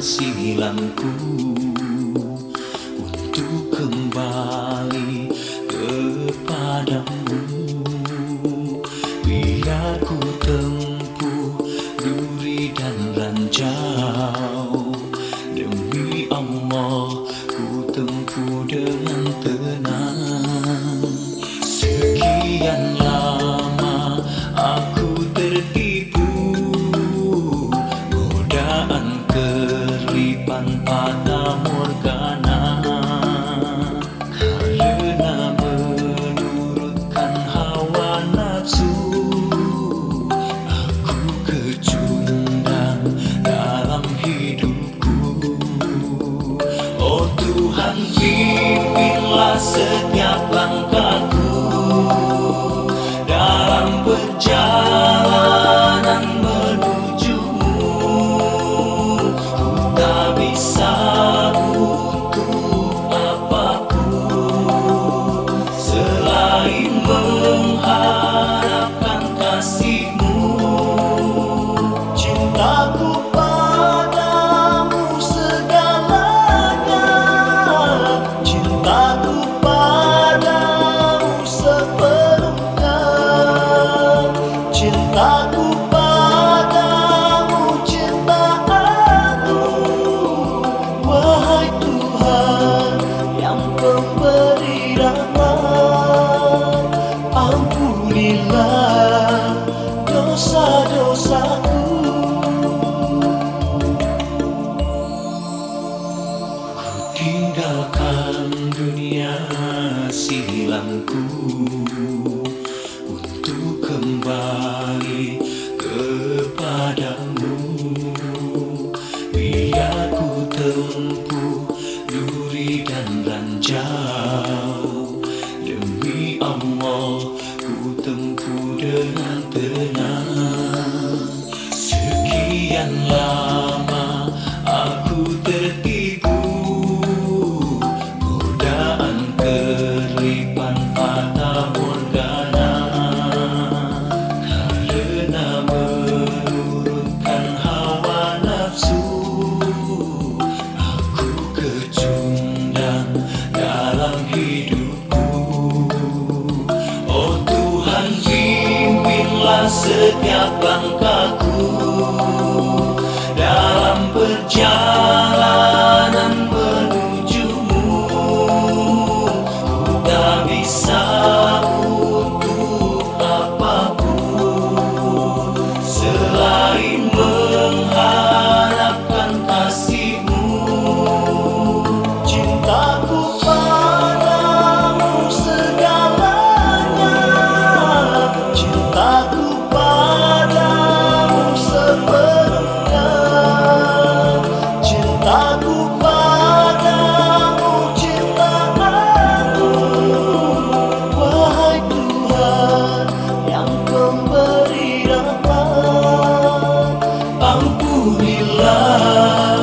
silamku untuk kembali kepadamu. Biar ku tempuh duri dan ranjau, demi Allah ku tempuh dengan tenang. Sekian lama aku tertipu, godaan keripan fata morgana, karena menurutkan hawa nafsu aku kecundang dalam hidupku. Oh Tuhan, pimpinlah setiap langkahku dalam perjalanan menuju-Mu. Ku tak bisa untuk apapun selain mengharapkan kasih-Mu. Cintaku padamu segalanya, cintaku padamu sepenuhnya, cintaku padamu cinta agung. Wahai Tuhan yang pemberi rahmat, ampunilah dosa-dosaku. Ku tinggalkan dunia silamku untuk kembali kepadamu. Biar ku tempuh duri dan ranjau, demi Allah ku tempuh dengan tenang. Sekian lama aku tertipu, godaan keripan fata morgana, karena menurutkan hawa nafsu aku kecundang dalam hidupku. Oh Tuhan, pimpinlah setiap langkahku dalam perjalanan menuju-Mu. Ku tak bisa untuk apapun selain mengharapkan kasih-Mu. Cintaku padamu segalanya, cintaku padamu sepenuhnya, cintaku padamu cinta agung. Wahai Tuhan yang pemberi rahmat, ampunilah